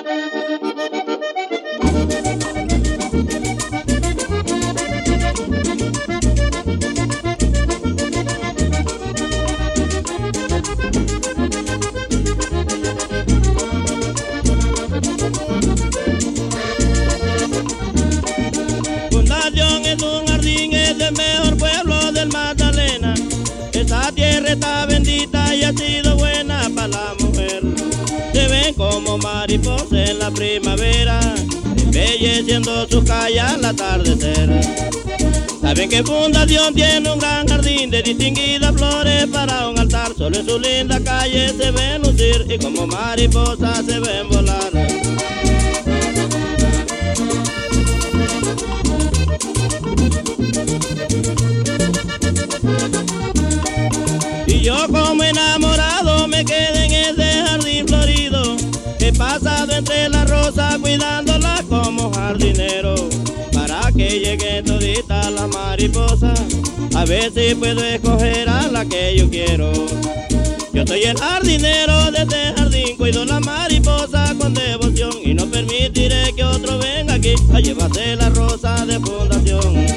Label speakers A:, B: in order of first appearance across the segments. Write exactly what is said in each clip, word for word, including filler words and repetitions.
A: Fundación es un jardín, es el mejor pueblo del Magdalena. Esta tierra está bendita y ha sido buena para la mujer. Se ven como mariposas en la primavera, embelleciendo sus calles al atardecer. Saben que Fundación tiene un gran jardín de distinguidas flores para un altar. Solo en su linda calle se ven lucir y como mariposas se ven volar. Y yo como enamorado me quedé en ese jardín florido. He pasado entre las rosas cuidándolas como jardinero, para que lleguen toditas las mariposas, a ver si puedo escoger a la que yo quiero. Yo soy el jardinero de este jardín, cuido la mariposa con devoción, y no permitiré que otro venga aquí a llevarse la rosa de Fundación.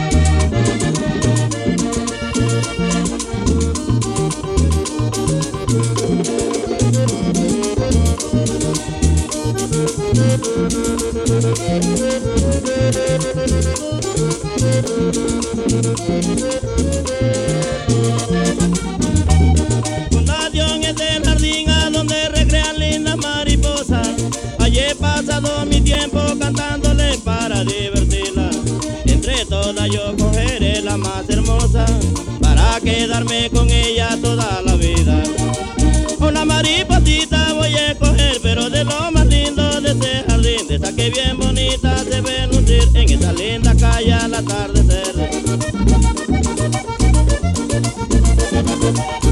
A: Fundación es el jardín a donde recrean lindas mariposas. Allí he pasado mi tiempo cantándole para divertirla. Entre todas yo cogeré la más hermosa, para quedarme con ella toda la vida. Una mariposita voy a escoger, pero de lo más lindo de ese jardín, de esa que bien bonita se ve lucir en esa linda calle al atardecer.